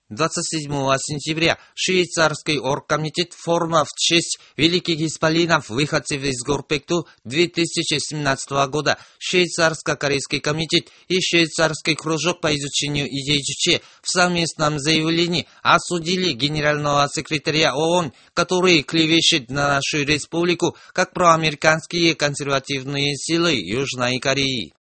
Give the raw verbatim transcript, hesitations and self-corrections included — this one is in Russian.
двадцать седьмого сентября швейцарский оргкомитет форума в честь великих исполинов, выходцев из Горпекту две тысячи семнадцатого года, Швейцарско-корейский комитет и Швейцарский кружок по изучению идей Чучхе в совместном заявлении осудили генерального секретаря ООН, который клевещет на нашу республику как проамериканские консервативные силы Южной Кореи.